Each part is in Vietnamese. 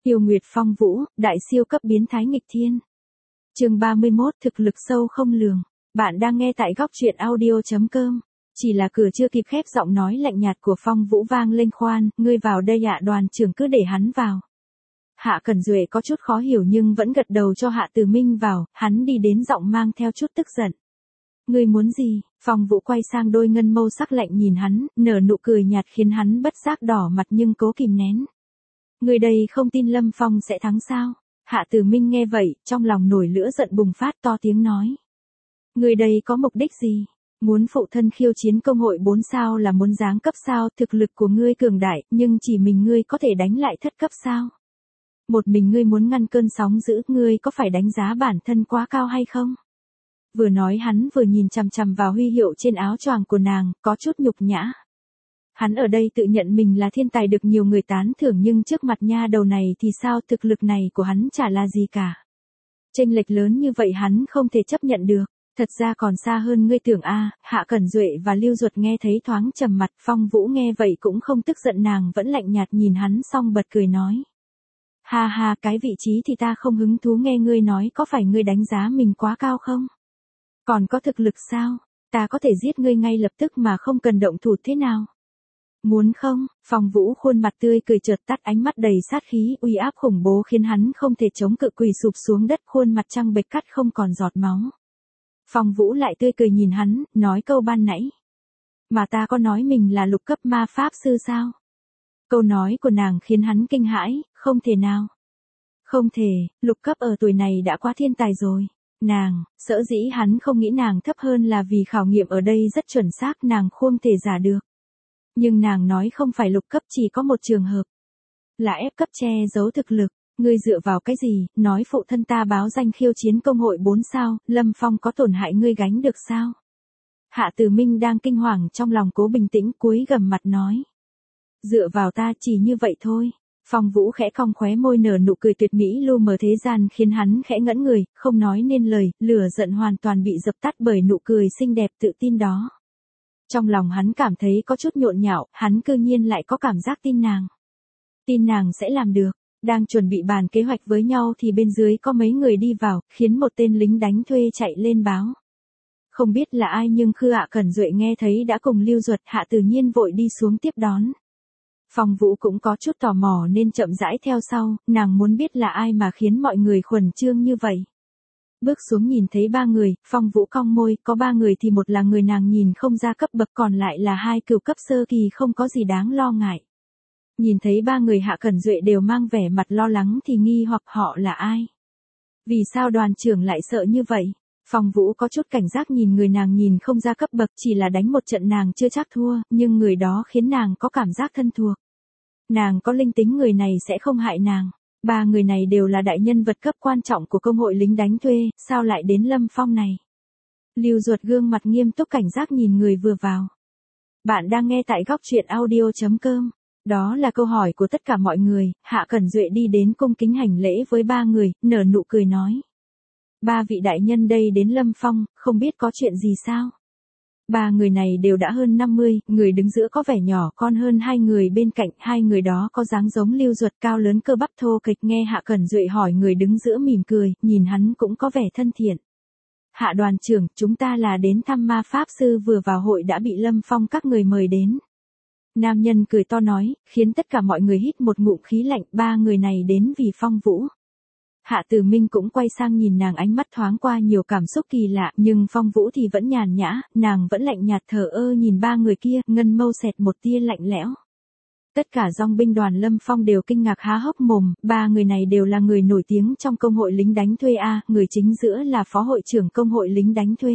Yêu Nguyệt Phong Vũ, đại siêu cấp biến thái nghịch thiên. Chương 31, thực lực sâu không lường. Bạn đang nghe tại góc truyện audio.com. Chỉ là cửa chưa kịp khép, giọng nói lạnh nhạt của Phong Vũ vang lên: khoan, ngươi vào đây ạ. Đoàn trưởng cứ để hắn vào. Hạ Cẩn Duệ có chút khó hiểu nhưng vẫn gật đầu cho Hạ Từ Minh vào. Hắn đi đến, giọng mang theo chút tức giận. Ngươi muốn gì? Phong Vũ quay sang, đôi ngân mâu sắc lạnh nhìn hắn, nở nụ cười nhạt khiến hắn bất giác đỏ mặt nhưng cố kìm nén. Ngươi đây không tin Lâm Phong sẽ thắng sao? Hạ Từ Minh nghe vậy, trong lòng nổi lửa giận bùng phát, to tiếng nói. Ngươi đây có mục đích gì? Muốn phụ thân khiêu chiến công hội 4 sao là muốn giáng cấp sao? Thực lực của ngươi cường đại, nhưng chỉ mình ngươi có thể đánh lại thất cấp sao? Một mình ngươi muốn ngăn cơn sóng dữ, ngươi có phải đánh giá bản thân quá cao hay không? Vừa nói hắn vừa nhìn chằm chằm vào huy hiệu trên áo choàng của nàng, có chút nhục nhã. Hắn ở đây tự nhận mình là thiên tài được nhiều người tán thưởng, nhưng trước mặt nha đầu này thì sao? Thực lực này của hắn chả là gì cả. Chênh lệch lớn như vậy hắn không thể chấp nhận được. Thật ra còn xa hơn ngươi tưởng a. Hạ Cẩn Duệ và Lưu Duật nghe thấy thoáng trầm mặt. Phong Vũ nghe vậy cũng không tức giận, nàng vẫn lạnh nhạt nhìn hắn xong bật cười nói. Ha ha, cái vị trí thì ta không hứng thú nghe ngươi nói, có phải ngươi đánh giá mình quá cao không? Còn có thực lực sao? Ta có thể giết ngươi ngay lập tức mà không cần động thủ thế nào? Muốn không? Phong Vũ khuôn mặt tươi cười chợt tắt, ánh mắt đầy sát khí, uy áp khủng bố khiến hắn không thể chống cự, quỳ sụp xuống đất, khuôn mặt trắng bệch cắt không còn giọt máu. Phong Vũ lại tươi cười nhìn hắn, nói câu ban nãy. Mà ta có nói mình là lục cấp ma pháp sư sao? Câu nói của nàng khiến hắn kinh hãi, không thể nào. Không thể, lục cấp ở tuổi này đã quá thiên tài rồi. Nàng, sở dĩ hắn không nghĩ nàng thấp hơn là vì khảo nghiệm ở đây rất chuẩn xác, nàng không thể giả được. Nhưng nàng nói không phải lục cấp, chỉ có một trường hợp. Là ép cấp che giấu thực lực. Ngươi dựa vào cái gì, nói phụ thân ta báo danh khiêu chiến công hội 4 sao, Lâm Phong có tổn hại ngươi gánh được sao? Hạ Từ Minh đang kinh hoàng trong lòng cố bình tĩnh, cúi gằm mặt nói. Dựa vào ta chỉ như vậy thôi. Phong Vũ khẽ cong khóe môi, nở nụ cười tuyệt mỹ lu mờ thế gian, khiến hắn khẽ ngẩn người, không nói nên lời, lửa giận hoàn toàn bị dập tắt bởi nụ cười xinh đẹp tự tin đó. Trong lòng hắn cảm thấy có chút nhộn nhạo, hắn cư nhiên lại có cảm giác tin nàng. Tin nàng sẽ làm được. Đang chuẩn bị bàn kế hoạch với nhau thì bên dưới có mấy người đi vào, khiến một tên lính đánh thuê chạy lên báo. Không biết là ai nhưng Hạ Cẩn Duệ nghe thấy đã cùng Lưu Duật, Hạ Tự Nhiên vội đi xuống tiếp đón. Phong Vũ cũng có chút tò mò nên chậm rãi theo sau, nàng muốn biết là ai mà khiến mọi người khẩn trương như vậy. Bước xuống nhìn thấy 3 người, Phong Vũ cong môi, có 3 người thì một là người nàng nhìn không ra cấp bậc, còn lại là 2 cửu cấp sơ kỳ, không có gì đáng lo ngại. Nhìn thấy 3 người Hạ Cẩn Duệ đều mang vẻ mặt lo lắng thì nghi hoặc họ là ai? Vì sao đoàn trưởng lại sợ như vậy? Phong Vũ có chút cảnh giác nhìn người nàng nhìn không ra cấp bậc, chỉ là đánh một trận nàng chưa chắc thua, nhưng người đó khiến nàng có cảm giác thân thuộc. Nàng có linh tính người này sẽ không hại nàng. 3 người này đều là đại nhân vật cấp quan trọng của công hội lính đánh thuê, sao lại đến Lâm Phong này? Lưu Duật gương mặt nghiêm túc cảnh giác nhìn người vừa vào. Bạn đang nghe tại góc truyện audio.com. Đó là câu hỏi của tất cả mọi người. Hạ Cẩn Duệ đi đến cung kính hành lễ với 3 người, nở nụ cười nói. 3 vị đại nhân đây đến Lâm Phong, không biết có chuyện gì sao? 3 người này đều đã hơn 50, người đứng giữa có vẻ nhỏ con hơn 2 người bên cạnh, 2 người đó có dáng giống Lưu Duật, cao lớn cơ bắp thô kệch. Nghe Hạ Cẩn Duệ hỏi, người đứng giữa mỉm cười, nhìn hắn cũng có vẻ thân thiện. Hạ đoàn trưởng, chúng ta là đến thăm ma pháp sư, vừa vào hội đã bị Lâm Phong các người mời đến. Nam nhân cười to nói, khiến tất cả mọi người hít một ngụm khí lạnh. 3 người này đến vì Phong Vũ. Hạ Từ Minh cũng quay sang nhìn nàng, ánh mắt thoáng qua nhiều cảm xúc kỳ lạ, nhưng Phong Vũ thì vẫn nhàn nhã, nàng vẫn lạnh nhạt thờ ơ nhìn 3 người kia, ngân mâu xẹt một tia lạnh lẽo. Tất cả dòng binh đoàn Lâm Phong đều kinh ngạc há hốc mồm, 3 người này đều là người nổi tiếng trong công hội lính đánh thuê a, người chính giữa là phó hội trưởng công hội lính đánh thuê.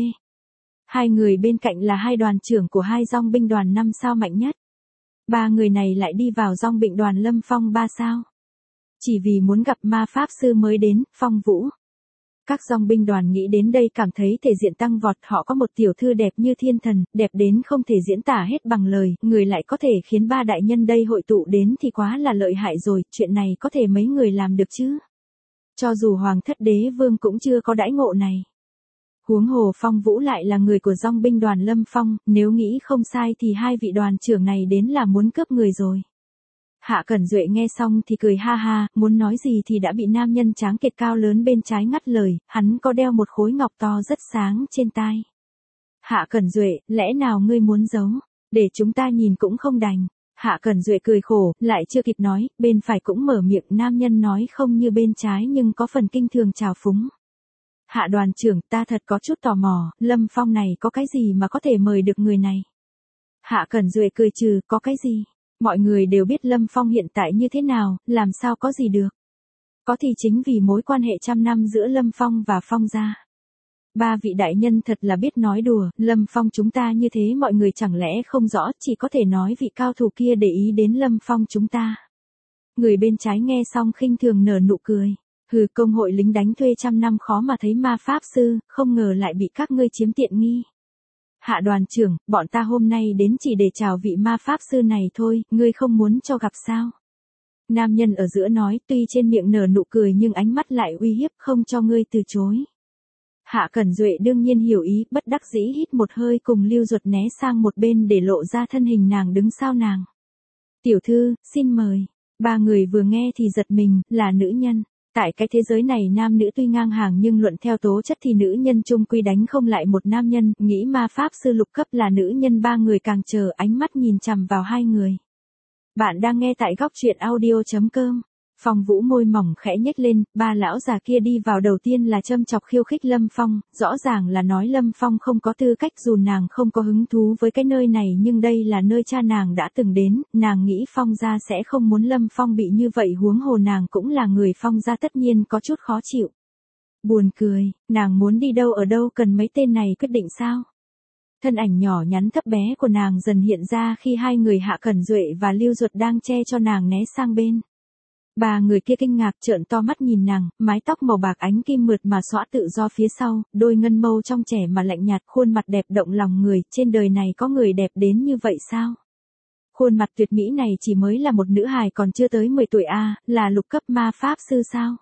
2 người bên cạnh là 2 đoàn trưởng của 2 dòng binh đoàn 5 sao mạnh nhất. 3 người này lại đi vào dòng binh đoàn Lâm Phong 3 sao. Chỉ vì muốn gặp ma pháp sư mới đến, Phong Vũ. Các dòng binh đoàn nghĩ đến đây cảm thấy thể diện tăng vọt, họ có một tiểu thư đẹp như thiên thần, đẹp đến không thể diễn tả hết bằng lời, người lại có thể khiến 3 đại nhân đây hội tụ đến thì quá là lợi hại rồi, chuyện này có thể mấy người làm được chứ? Cho dù Hoàng thất đế vương cũng chưa có đãi ngộ này. Huống hồ Phong Vũ lại là người của dòng binh đoàn Lâm Phong, nếu nghĩ không sai thì 2 vị đoàn trưởng này đến là muốn cướp người rồi. Hạ Cẩn Duệ nghe xong thì cười ha ha, muốn nói gì thì đã bị nam nhân tráng kiệt cao lớn bên trái ngắt lời, hắn có đeo một khối ngọc to rất sáng trên tai. Hạ Cẩn Duệ, lẽ nào ngươi muốn giấu, để chúng ta nhìn cũng không đành. Hạ Cẩn Duệ cười khổ, lại chưa kịp nói, bên phải cũng mở miệng, nam nhân nói không như bên trái nhưng có phần kinh thường trào phúng. Hạ đoàn trưởng, ta thật có chút tò mò, Lâm Phong này có cái gì mà có thể mời được người này? Hạ Cẩn Duệ cười trừ, có cái gì? Mọi người đều biết Lâm Phong hiện tại như thế nào, làm sao có gì được. Có thì chính vì mối quan hệ trăm năm giữa Lâm Phong và Phong gia. Ba vị đại nhân thật là biết nói đùa, Lâm Phong chúng ta như thế mọi người chẳng lẽ không rõ, chỉ có thể nói vị cao thủ kia để ý đến Lâm Phong chúng ta. Người bên trái nghe xong khinh thường nở nụ cười. Hừ, công hội lính đánh thuê trăm năm khó mà thấy ma pháp sư, không ngờ lại bị các ngươi chiếm tiện nghi. Hạ đoàn trưởng, bọn ta hôm nay đến chỉ để chào vị ma pháp sư này thôi, ngươi không muốn cho gặp sao? Nam nhân ở giữa nói, tuy trên miệng nở nụ cười nhưng ánh mắt lại uy hiếp không cho ngươi từ chối. Hạ Cẩn Duệ đương nhiên hiểu ý, bất đắc dĩ hít một hơi cùng Lưu Duật né sang một bên để lộ ra thân hình nàng đứng sau nàng. Tiểu thư, xin mời. Ba người vừa nghe thì giật mình, là nữ nhân. Tại cái thế giới này nam nữ tuy ngang hàng nhưng luận theo tố chất thì nữ nhân chung quy đánh không lại một nam nhân, nghĩ ma pháp sư lục cấp là nữ nhân, ba người càng chờ ánh mắt nhìn chằm vào hai người. Bạn đang nghe tại góc truyện audio.com. Phong Vũ môi mỏng khẽ nhếch lên, ba lão già kia đi vào đầu tiên là châm chọc khiêu khích Lâm Phong, rõ ràng là nói Lâm Phong không có tư cách, dù nàng không có hứng thú với cái nơi này nhưng đây là nơi cha nàng đã từng đến, nàng nghĩ Phong gia sẽ không muốn Lâm Phong bị như vậy, huống hồ nàng cũng là người Phong gia tất nhiên có chút khó chịu. Buồn cười, nàng muốn đi đâu ở đâu cần mấy tên này quyết định sao? Thân ảnh nhỏ nhắn thấp bé của nàng dần hiện ra khi hai người Hạ Cẩn Duệ và Lưu Duật đang che cho nàng né sang bên. Ba người kia kinh ngạc trợn to mắt nhìn nàng, mái tóc màu bạc ánh kim mượt mà xõa tự do phía sau, đôi ngân mâu trong trẻ mà lạnh nhạt, khuôn mặt đẹp động lòng người, trên đời này có người đẹp đến như vậy sao? Khuôn mặt tuyệt mỹ này chỉ mới là một nữ hài còn chưa tới 10 tuổi a, là lục cấp ma pháp sư sao?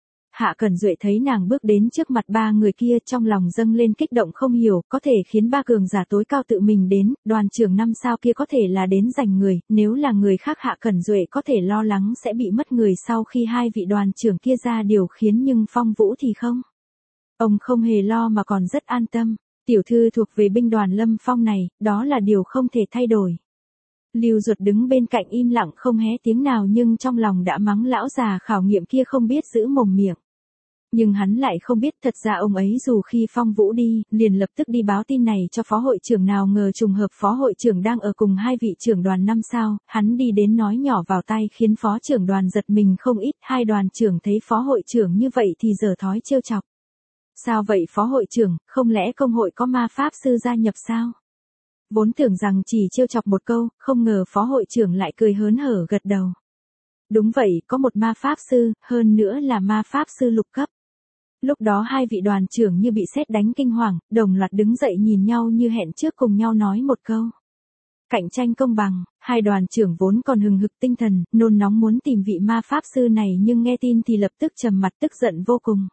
Hạ Cẩn Duệ thấy nàng bước đến trước mặt ba người kia, trong lòng dâng lên kích động không hiểu, có thể khiến ba cường giả tối cao tự mình đến, đoàn trưởng 5 sao kia có thể là đến giành người, nếu là người khác Hạ Cẩn Duệ có thể lo lắng sẽ bị mất người sau khi hai vị đoàn trưởng kia ra điều khiến, nhưng Phong Vũ thì không. Ông không hề lo mà còn rất an tâm, tiểu thư thuộc về binh đoàn Lâm Phong này, đó là điều không thể thay đổi. Lưu Duật đứng bên cạnh im lặng không hé tiếng nào nhưng trong lòng đã mắng lão già khảo nghiệm kia không biết giữ mồm miệng. Nhưng hắn lại không biết thật ra ông ấy dù khi Phong Vũ đi, liền lập tức đi báo tin này cho phó hội trưởng, nào ngờ trùng hợp phó hội trưởng đang ở cùng hai vị trưởng đoàn 5 sao, hắn đi đến nói nhỏ vào tai khiến phó trưởng đoàn giật mình không ít, hai đoàn trưởng thấy phó hội trưởng như vậy thì giở thói trêu chọc. Sao vậy phó hội trưởng, không lẽ công hội có ma pháp sư gia nhập sao? Vốn tưởng rằng chỉ trêu chọc một câu, không ngờ phó hội trưởng lại cười hớn hở gật đầu. Đúng vậy, có một ma pháp sư, hơn nữa là ma pháp sư lục cấp. Lúc đó hai vị đoàn trưởng như bị sét đánh kinh hoàng, đồng loạt đứng dậy nhìn nhau như hẹn trước cùng nhau nói một câu. Cạnh tranh công bằng, hai đoàn trưởng vốn còn hừng hực tinh thần, nôn nóng muốn tìm vị ma pháp sư này nhưng nghe tin thì lập tức trầm mặt tức giận vô cùng.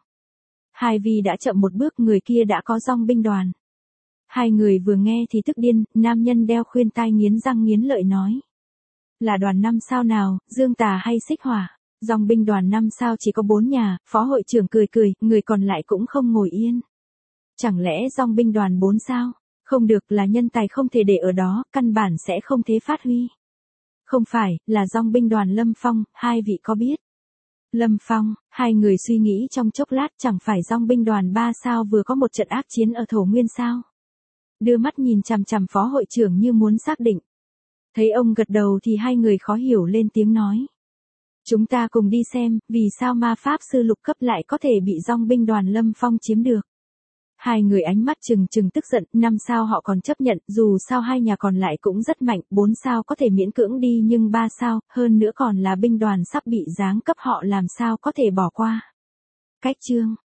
Hai vị đã chậm một bước, người kia đã có dòng binh đoàn. Hai người vừa nghe thì tức điên, nam nhân đeo khuyên tai nghiến răng nghiến lợi nói. Là đoàn 5 sao nào, Dương Tà hay Xích Hỏa? Dòng binh đoàn 5 sao chỉ có 4 nhà, phó hội trưởng cười cười, người còn lại cũng không ngồi yên. Chẳng lẽ dòng binh đoàn 4 sao? Không được, là nhân tài không thể để ở đó, căn bản sẽ không thể phát huy. Không phải, là dòng binh đoàn Lâm Phong, hai vị có biết? Lâm Phong, hai người suy nghĩ trong chốc lát, chẳng phải dòng binh đoàn 3 sao vừa có một trận ác chiến ở Thổ Nguyên sao? Đưa mắt nhìn chằm chằm phó hội trưởng như muốn xác định. Thấy ông gật đầu thì hai người khó hiểu lên tiếng nói. Chúng ta cùng đi xem, vì sao ma pháp sư lục cấp lại có thể bị dòng binh đoàn Lâm Phong chiếm được. Hai người ánh mắt trừng trừng tức giận, 5 sao họ còn chấp nhận, dù sao hai nhà còn lại cũng rất mạnh, 4 sao có thể miễn cưỡng đi nhưng 3 sao, hơn nữa còn là binh đoàn sắp bị giáng cấp, họ làm sao có thể bỏ qua. Cách chương.